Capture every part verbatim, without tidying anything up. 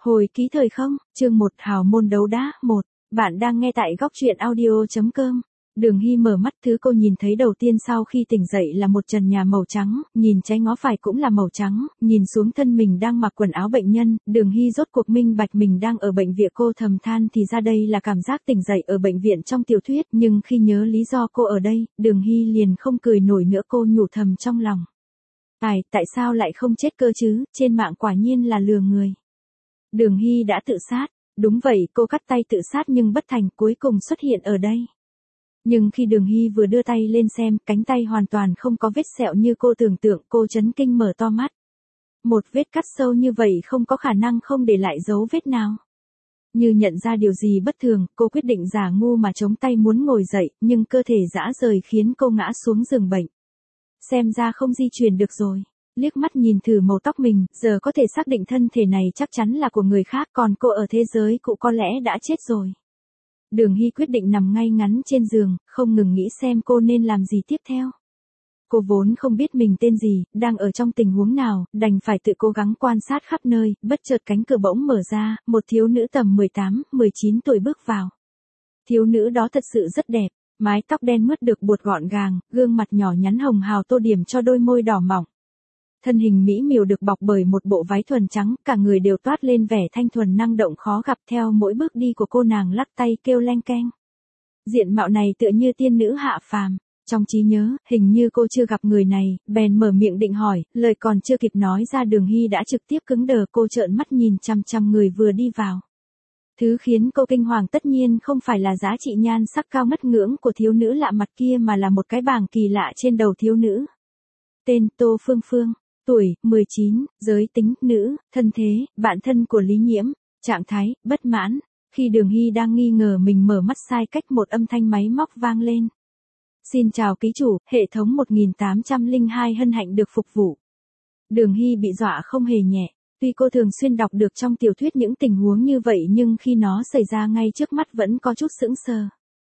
Hồi ký thời không, chương một hào môn đấu đá, một. Bạn đang nghe tại góc truyện audio.com. Đường Hy mở mắt, thứ cô nhìn thấy đầu tiên sau khi tỉnh dậy là một trần nhà màu trắng, nhìn trái ngó phải cũng là màu trắng, nhìn xuống thân mình đang mặc quần áo bệnh nhân, Đường Hy rốt cuộc minh bạch mình đang ở bệnh viện. Cô thầm than thì ra đây là cảm giác tỉnh dậy ở bệnh viện trong tiểu thuyết, nhưng khi nhớ lý do cô ở đây, Đường Hy liền không cười nổi nữa. Cô nhủ thầm trong lòng. Ai, tại sao lại không chết cơ chứ, trên mạng quả nhiên là lừa người. Đường Hy đã tự sát, đúng vậy, cô cắt tay tự sát nhưng bất thành, cuối cùng xuất hiện ở đây. Nhưng khi Đường Hy vừa đưa tay lên xem, cánh tay hoàn toàn không có vết sẹo như cô tưởng tượng, cô chấn kinh mở to mắt. Một vết cắt sâu như vậy không có khả năng không để lại dấu vết nào. Như nhận ra điều gì bất thường, cô quyết định giả ngu mà chống tay muốn ngồi dậy, nhưng cơ thể rã rời khiến cô ngã xuống giường bệnh. Xem ra không di chuyển được rồi. Liếc mắt nhìn thử màu tóc mình, giờ có thể xác định thân thể này chắc chắn là của người khác, còn cô ở thế giới cũ có lẽ đã chết rồi. Đường Hy quyết định nằm ngay ngắn trên giường, không ngừng nghĩ xem cô nên làm gì tiếp theo. Cô vốn không biết mình tên gì, đang ở trong tình huống nào, đành phải tự cố gắng quan sát khắp nơi, bất chợt cánh cửa bỗng mở ra, một thiếu nữ tầm mười tám, mười chín tuổi bước vào. Thiếu nữ đó thật sự rất đẹp, mái tóc đen mướt được buộc gọn gàng, gương mặt nhỏ nhắn hồng hào tô điểm cho đôi môi đỏ mọng. Thân hình mỹ miều được bọc bởi một bộ váy thuần trắng, cả người đều toát lên vẻ thanh thuần năng động khó gặp. Theo mỗi bước đi của cô, nàng lắc tay kêu leng keng. Diện mạo này tựa như tiên nữ hạ phàm. Trong trí nhớ, hình như cô chưa gặp người này, bèn mở miệng định hỏi, lời còn chưa kịp nói ra Đường Hy đã trực tiếp cứng đờ. Cô trợn mắt nhìn chằm chằm người vừa đi vào. Thứ khiến cô kinh hoàng tất nhiên không phải là giá trị nhan sắc cao ngất ngưỡng của thiếu nữ lạ mặt kia, mà là một cái bảng kỳ lạ trên đầu thiếu nữ. Tên: Tô Phương Phương. Tuổi: mười chín, giới tính: nữ, thân thế: bạn thân của Lý Nhiễm, trạng thái: bất mãn. Khi Đường Hy đang nghi ngờ mình mở mắt sai cách, một âm thanh máy móc vang lên. Xin chào ký chủ, hệ thống một nghìn tám trăm lẻ hai hân hạnh được phục vụ. Đường Hy bị dọa không hề nhẹ, tuy cô thường xuyên đọc được trong tiểu thuyết những tình huống như vậy nhưng khi nó xảy ra ngay trước mắt vẫn có chút sững sờ.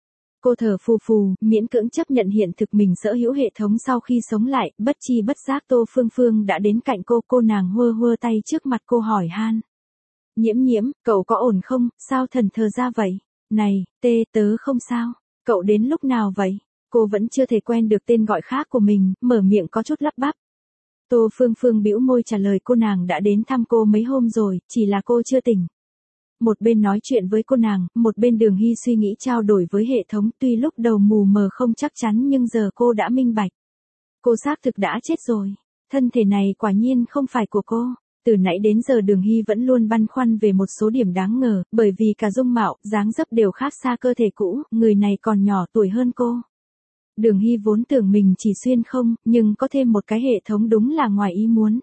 Cô thở phù phù, miễn cưỡng chấp nhận hiện thực mình sở hữu hệ thống. Sau khi sống lại, bất chi bất giác Tô Phương Phương đã đến cạnh cô, cô nàng hơ hơ tay trước mặt cô hỏi han. Nhiễm nhiễm, cậu có ổn không, sao thần thờ ra vậy? Này, tê, tớ không sao, cậu đến lúc nào vậy? Cô vẫn chưa thể quen được tên gọi khác của mình, mở miệng có chút lắp bắp. Tô Phương Phương bĩu môi trả lời cô nàng đã đến thăm cô mấy hôm rồi, chỉ là cô chưa tỉnh. Một bên nói chuyện với cô nàng, một bên Đường Hy suy nghĩ trao đổi với hệ thống, tuy lúc đầu mù mờ không chắc chắn nhưng giờ cô đã minh bạch. Cô xác thực đã chết rồi, thân thể này quả nhiên không phải của cô. Từ nãy đến giờ Đường Hy vẫn luôn băn khoăn về một số điểm đáng ngờ, bởi vì cả dung mạo, dáng dấp đều khác xa cơ thể cũ, người này còn nhỏ tuổi hơn cô. Đường Hy vốn tưởng mình chỉ xuyên không, nhưng có thêm một cái hệ thống đúng là ngoài ý muốn.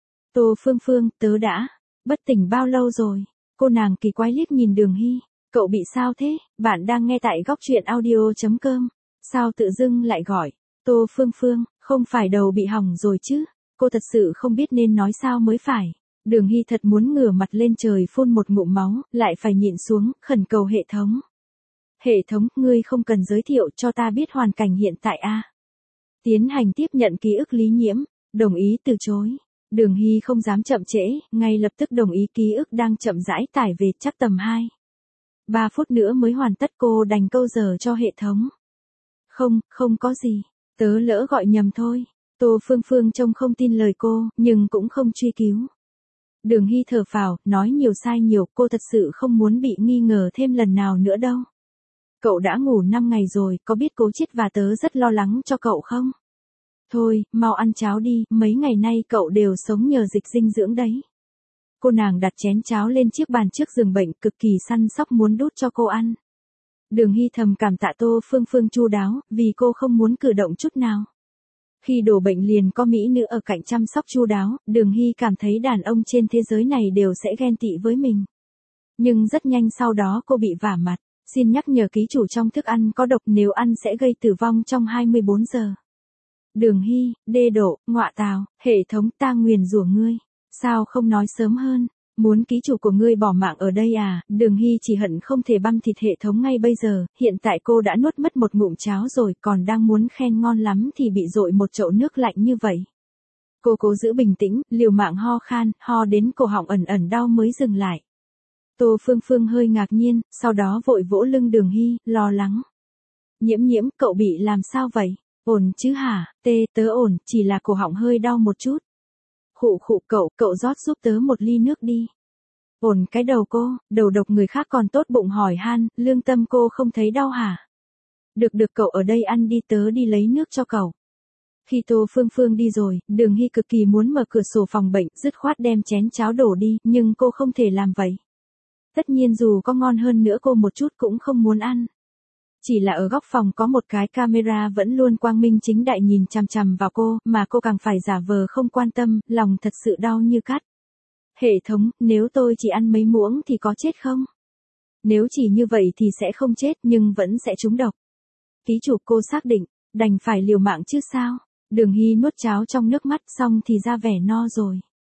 Tô Phương Phương, tớ đã bất tỉnh bao lâu rồi? Cô nàng kỳ quái liếc nhìn Đường Hy. Cậu bị sao thế? Bạn đang nghe tại góc truyện audio.com. Sao tự dưng lại gọi? Tô Phương Phương, không phải đầu bị hỏng rồi chứ? Cô thật sự không biết nên nói sao mới phải. Đường Hy thật muốn ngửa mặt lên trời phun một ngụm máu, lại phải nhịn xuống, khẩn cầu hệ thống. Hệ thống, ngươi không cần giới thiệu cho ta biết hoàn cảnh hiện tại a. À? Tiến hành tiếp nhận ký ức Lý Nhiễm. Đồng ý từ chối. Đường Hy không dám chậm trễ, ngay lập tức đồng ý. Ký ức đang chậm rãi tải về, chắc tầm hai ba phút nữa mới hoàn tất. Cô đành câu giờ cho hệ thống. Không, không có gì, tớ lỡ gọi nhầm thôi. Tô Phương Phương trông không tin lời cô, nhưng cũng không truy cứu. Đường Hy thở phào, nói nhiều sai nhiều, cô thật sự không muốn bị nghi ngờ thêm lần nào nữa đâu. Cậu đã ngủ năm ngày rồi, có biết Cố Chiết và tớ rất lo lắng cho cậu không? Thôi, mau ăn cháo đi, mấy ngày nay cậu đều sống nhờ dịch dinh dưỡng đấy. Cô nàng đặt chén cháo lên chiếc bàn trước giường bệnh, cực kỳ săn sóc muốn đút cho cô ăn. Đường Hy thầm cảm tạ Tô Phương Phương chu đáo, vì cô không muốn cử động chút nào. Khi đổ bệnh liền có mỹ nữ ở cạnh chăm sóc chu đáo, Đường Hy cảm thấy đàn ông trên thế giới này đều sẽ ghen tị với mình. Nhưng rất nhanh sau đó cô bị vả mặt. Xin nhắc nhở ký chủ trong thức ăn có độc, nếu ăn sẽ gây tử vong trong hai mươi bốn giờ. Đường Hy, đê độ, ngọa tào, hệ thống, ta nguyền rủa ngươi. Sao không nói sớm hơn? Muốn ký chủ của ngươi bỏ mạng ở đây à? Đường Hy chỉ hận không thể băm thịt hệ thống ngay bây giờ. Hiện tại cô đã nuốt mất một ngụm cháo rồi, còn đang muốn khen ngon lắm thì bị dội một chậu nước lạnh như vậy. Cô cố giữ bình tĩnh, liều mạng ho khan, ho đến cổ họng ẩn ẩn đau mới dừng lại. Tô Phương Phương hơi ngạc nhiên, sau đó vội vỗ lưng Đường Hy, lo lắng. Nhiễm nhiễm, cậu bị làm sao vậy? Ổn chứ hả? Tê, tớ ổn, chỉ là cổ họng hơi đau một chút. Khụ khụ cậu, cậu rót giúp tớ một ly nước đi. Ổn cái đầu cô, đầu độc người khác còn tốt bụng hỏi han, lương tâm cô không thấy đau hả? Được được cậu ở đây ăn đi, tớ đi lấy nước cho cậu. Khi Tô Phương Phương đi rồi, Đường Hy cực kỳ muốn mở cửa sổ phòng bệnh, dứt khoát đem chén cháo đổ đi, nhưng cô không thể làm vậy. Tất nhiên dù có ngon hơn nữa cô một chút cũng không muốn ăn. Chỉ là ở góc phòng có một cái camera vẫn luôn quang minh chính đại nhìn chằm chằm vào cô, mà cô càng phải giả vờ không quan tâm, lòng thật sự đau như cắt. Hệ thống, nếu tôi chỉ ăn mấy muỗng thì có chết không? Nếu chỉ như vậy thì sẽ không chết nhưng vẫn sẽ trúng độc. Ký chủ cô xác định, đành phải liều mạng chứ sao? Đường Hy nuốt cháo trong nước mắt xong thì ra vẻ no rồi.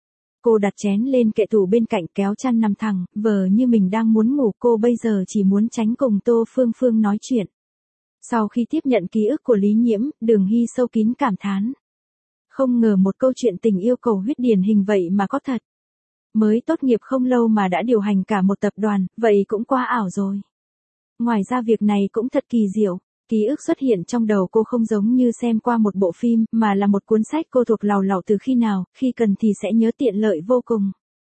Cô đặt chén lên kệ tủ bên cạnh kéo chăn nằm thẳng, vờ như mình đang muốn ngủ, cô bây giờ chỉ muốn tránh cùng Tô Phương Phương nói chuyện. Sau khi tiếp nhận ký ức của Lý Nhiễm, Đường Hy sâu kín cảm thán. Không ngờ một câu chuyện tình yêu cầu huyết điển hình vậy mà có thật. Mới tốt nghiệp không lâu mà đã điều hành cả một tập đoàn, vậy cũng quá ảo rồi. Ngoài ra việc này cũng thật kỳ diệu. Ký ức xuất hiện trong đầu cô không giống như xem qua một bộ phim, mà là một cuốn sách cô thuộc làu làu từ khi nào, khi cần thì sẽ nhớ tiện lợi vô cùng.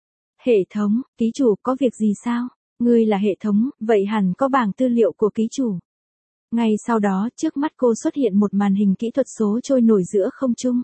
Hệ thống, ký chủ có việc gì sao? Ngươi là hệ thống, vậy hẳn có bảng tư liệu của ký chủ. Ngay sau đó, trước mắt cô xuất hiện một màn hình kỹ thuật số trôi nổi giữa không trung.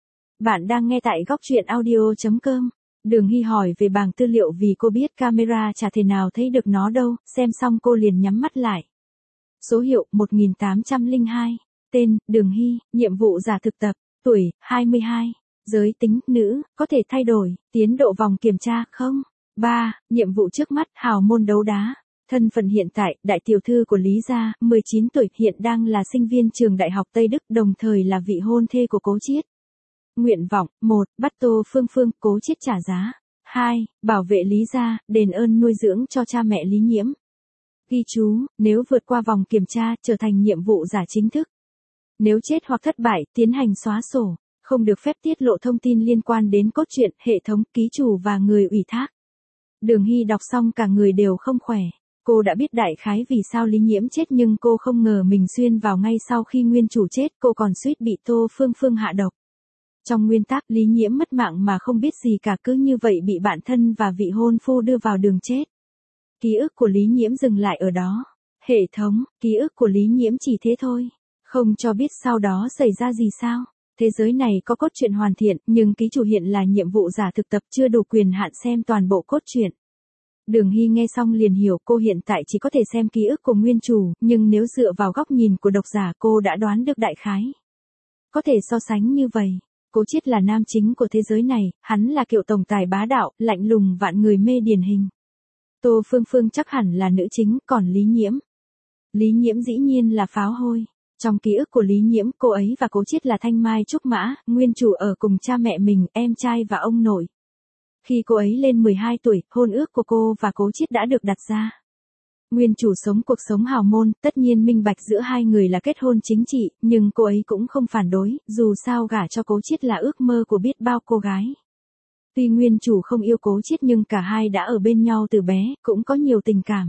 Bạn đang nghe tại góc truyện audio chấm com. Đường Hy hỏi về bảng tư liệu vì cô biết camera chả thể nào thấy được nó đâu, xem xong cô liền nhắm mắt lại. Số hiệu một nghìn tám trăm lẻ hai, tên, Đường Hy, nhiệm vụ giả thực tập, tuổi, hai mươi hai, giới tính, nữ, có thể thay đổi, tiến độ vòng kiểm tra, không. ba. Nhiệm vụ trước mắt, hào môn đấu đá. Thân phận hiện tại, đại tiểu thư của Lý gia, mười chín tuổi, hiện đang là sinh viên trường Đại học Tây Đức, đồng thời là vị hôn thê của Cố Chiết. Nguyện vọng, một. Bắt Tô Phương Phương, Cố Chiết trả giá. hai. Bảo vệ Lý gia, đền ơn nuôi dưỡng cho cha mẹ Lý Nhiễm. Ghi chú, nếu vượt qua vòng kiểm tra, trở thành nhiệm vụ giả chính thức. Nếu chết hoặc thất bại, tiến hành xóa sổ, không được phép tiết lộ thông tin liên quan đến cốt truyện, hệ thống, ký chủ và người ủy thác. Đường Hy đọc xong cả người đều không khỏe. Cô đã biết đại khái vì sao Lý Nhiễm chết nhưng cô không ngờ mình xuyên vào ngay sau khi nguyên chủ chết, cô còn suýt bị Tô Phương Phương hạ độc. Trong nguyên tắc, Lý Nhiễm mất mạng mà không biết gì cả, cứ như vậy bị bạn thân và vị hôn phu đưa vào đường chết. Ký ức của Lý Nhiễm dừng lại ở đó. Hệ thống, ký ức của Lý Nhiễm chỉ thế thôi. Không cho biết sau đó xảy ra gì sao. Thế giới này có cốt truyện hoàn thiện, nhưng ký chủ hiện là nhiệm vụ giả thực tập chưa đủ quyền hạn xem toàn bộ cốt truyện. Đường Hy nghe xong liền hiểu cô hiện tại chỉ có thể xem ký ức của nguyên chủ, nhưng nếu dựa vào góc nhìn của độc giả cô đã đoán được đại khái. Có thể so sánh như vậy. Cố Chiết là nam chính của thế giới này, hắn là kiểu tổng tài bá đạo, lạnh lùng vạn người mê điển hình. Tô Phương Phương chắc hẳn là nữ chính, còn Lý Nhiễm. Lý Nhiễm dĩ nhiên là pháo hôi. Trong ký ức của Lý Nhiễm, cô ấy và Cố Chiết là thanh mai trúc mã, nguyên chủ ở cùng cha mẹ mình, em trai và ông nội. Khi cô ấy lên mười hai tuổi, hôn ước của cô và Cố Chiết đã được đặt ra. Nguyên chủ sống cuộc sống hào môn, tất nhiên minh bạch giữa hai người là kết hôn chính trị, nhưng cô ấy cũng không phản đối, dù sao gả cho Cố Chiết là ước mơ của biết bao cô gái. Tuy nguyên chủ không yêu Cố Chiết nhưng cả hai đã ở bên nhau từ bé, cũng có nhiều tình cảm.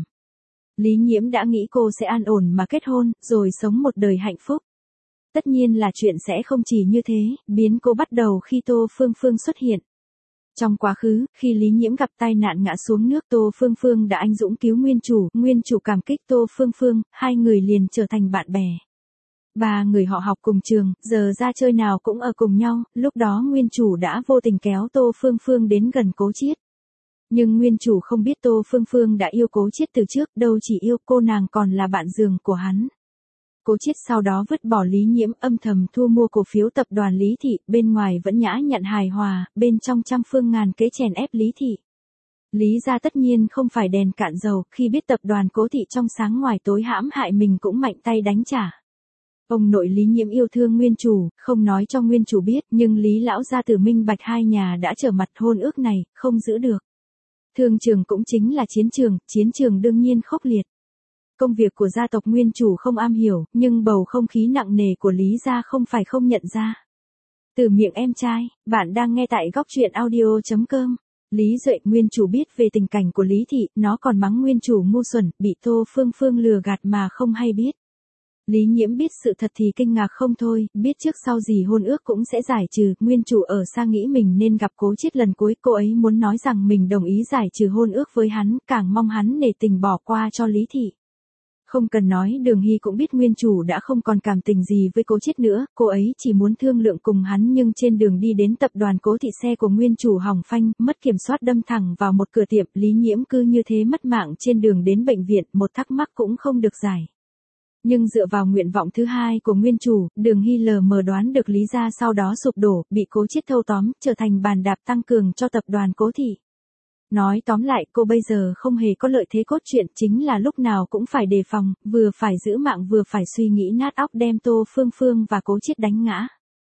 Lý Nhiễm đã nghĩ cô sẽ an ổn mà kết hôn, rồi sống một đời hạnh phúc. Tất nhiên là chuyện sẽ không chỉ như thế, biến cố bắt đầu khi Tô Phương Phương xuất hiện. Trong quá khứ, khi Lý Nhiễm gặp tai nạn ngã xuống nước, Tô Phương Phương đã anh dũng cứu nguyên chủ, nguyên chủ cảm kích Tô Phương Phương, hai người liền trở thành bạn bè. Ba người họ học cùng trường, giờ ra chơi nào cũng ở cùng nhau, lúc đó nguyên chủ đã vô tình kéo Tô Phương Phương đến gần Cố Chiết. Nhưng nguyên chủ không biết Tô Phương Phương đã yêu Cố Chiết từ trước, đâu chỉ yêu cô, nàng còn là bạn giường của hắn. Cố Chiết sau đó vứt bỏ Lý Nhiễm, âm thầm thu mua cổ phiếu tập đoàn Lý Thị, bên ngoài vẫn nhã nhặn hài hòa, bên trong trăm phương ngàn kế chèn ép Lý Thị. Lý gia tất nhiên không phải đèn cạn dầu, khi biết tập đoàn Cố Thị trong sáng ngoài tối hãm hại mình cũng mạnh tay đánh trả. Ông nội Lý Nhiễm yêu thương nguyên chủ, không nói cho nguyên chủ biết, nhưng Lý lão gia tử minh bạch hai nhà đã trở mặt, hôn ước này, không giữ được. Thương trường cũng chính là chiến trường, chiến trường đương nhiên khốc liệt. Công việc của gia tộc nguyên chủ không am hiểu, nhưng bầu không khí nặng nề của Lý gia không phải không nhận ra. Từ miệng em trai, bạn đang nghe tại góc truyện audio chấm com. Lý Duệ nguyên chủ biết về tình cảnh của Lý Thị, nó còn mắng nguyên chủ ngu xuẩn, bị Tô Phương Phương lừa gạt mà không hay biết. Lý Nhiễm biết sự thật thì kinh ngạc không thôi, biết trước sau gì hôn ước cũng sẽ giải trừ, nguyên chủ ở xa nghĩ mình nên gặp Cố Chiết lần cuối, cô ấy muốn nói rằng mình đồng ý giải trừ hôn ước với hắn, càng mong hắn nể tình bỏ qua cho Lý Thị. Không cần nói, Đường Hy cũng biết nguyên chủ đã không còn cảm tình gì với Cố Chiết nữa, cô ấy chỉ muốn thương lượng cùng hắn, nhưng trên đường đi đến tập đoàn Cố Thị, xe của nguyên chủ hỏng phanh, mất kiểm soát đâm thẳng vào một cửa tiệm, Lý Nhiễm cứ như thế mất mạng trên đường đến bệnh viện, một thắc mắc cũng không được giải. Nhưng dựa vào nguyện vọng thứ hai của nguyên chủ, Đường Hy lờ mờ đoán được Lý gia sau đó sụp đổ, bị Cố Chiết thâu tóm, trở thành bàn đạp tăng cường cho tập đoàn Cố Thị. Nói tóm lại, cô bây giờ không hề có lợi thế cốt truyện, chính là lúc nào cũng phải đề phòng, vừa phải giữ mạng vừa phải suy nghĩ nát óc đem Tô Phương Phương và Cố Chiết đánh ngã.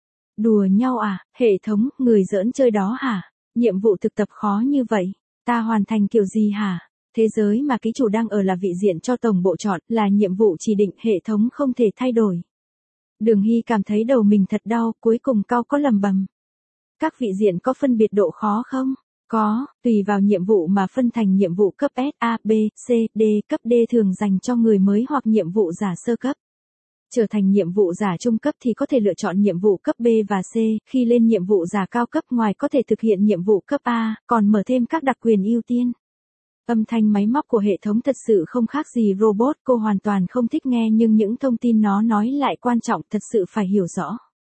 Đùa nhau à, hệ thống, người giỡn chơi đó hả? Nhiệm vụ thực tập khó như vậy, ta hoàn thành kiểu gì hả? Thế giới mà ký chủ đang ở là vị diện cho tổng bộ chọn, là nhiệm vụ chỉ định, hệ thống không thể thay đổi. Đường Hy cảm thấy đầu mình thật đau, cuối cùng cau có lầm bầm. Các vị diện có phân biệt độ khó không? Có, tùy vào nhiệm vụ mà phân thành nhiệm vụ cấp S, A, B, C, D, cấp D thường dành cho người mới hoặc nhiệm vụ giả sơ cấp. Trở thành nhiệm vụ giả trung cấp thì có thể lựa chọn nhiệm vụ cấp B và C, khi lên nhiệm vụ giả cao cấp ngoài có thể thực hiện nhiệm vụ cấp A, còn mở thêm các đặc quyền ưu tiên. Âm thanh máy móc của hệ thống thật sự không khác gì robot, cô hoàn toàn không thích nghe nhưng những thông tin nó nói lại quan trọng, thật sự phải hiểu rõ.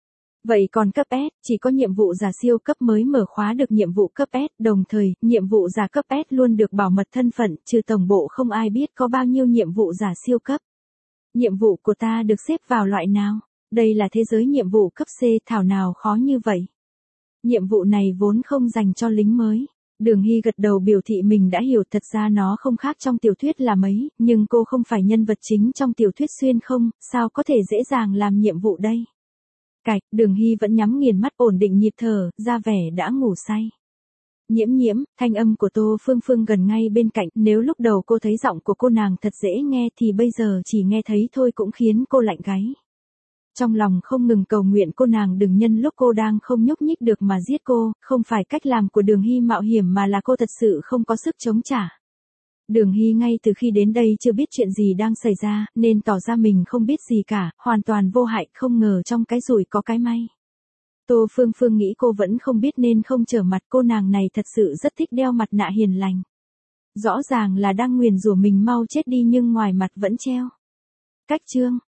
Vậy còn cấp S, chỉ có nhiệm vụ giả siêu cấp mới mở khóa được nhiệm vụ cấp S, đồng thời, nhiệm vụ giả cấp S luôn được bảo mật thân phận, trừ tổng bộ không ai biết có bao nhiêu nhiệm vụ giả siêu cấp. Nhiệm vụ của ta được xếp vào loại nào? Đây là thế giới nhiệm vụ cấp C, thảo nào khó như vậy? Nhiệm vụ này vốn không dành cho lính mới. Đường Hy gật đầu biểu thị mình đã hiểu, thật ra nó không khác trong tiểu thuyết là mấy, nhưng cô không phải nhân vật chính trong tiểu thuyết xuyên không, sao có thể dễ dàng làm nhiệm vụ đây? Cạch, Đường Hy vẫn nhắm nghiền mắt ổn định nhịp thở, ra vẻ đã ngủ say. Nhiễm nhiễm, thanh âm của Tô Phương Phương gần ngay bên cạnh, nếu lúc đầu cô thấy giọng của cô nàng thật dễ nghe thì bây giờ chỉ nghe thấy thôi cũng khiến cô lạnh gáy. Trong lòng không ngừng cầu nguyện cô nàng đừng nhân lúc cô đang không nhúc nhích được mà giết cô, không phải cách làm của Đường Hy mạo hiểm mà là cô thật sự không có sức chống trả. Đường Hy ngay từ khi đến đây chưa biết chuyện gì đang xảy ra, nên tỏ ra mình không biết gì cả, hoàn toàn vô hại, không ngờ trong cái rủi có cái may. Tô Phương Phương nghĩ cô vẫn không biết nên không trở mặt, cô nàng này thật sự rất thích đeo mặt nạ hiền lành. Rõ ràng là đang nguyền rủa mình mau chết đi nhưng ngoài mặt vẫn treo. Cách chương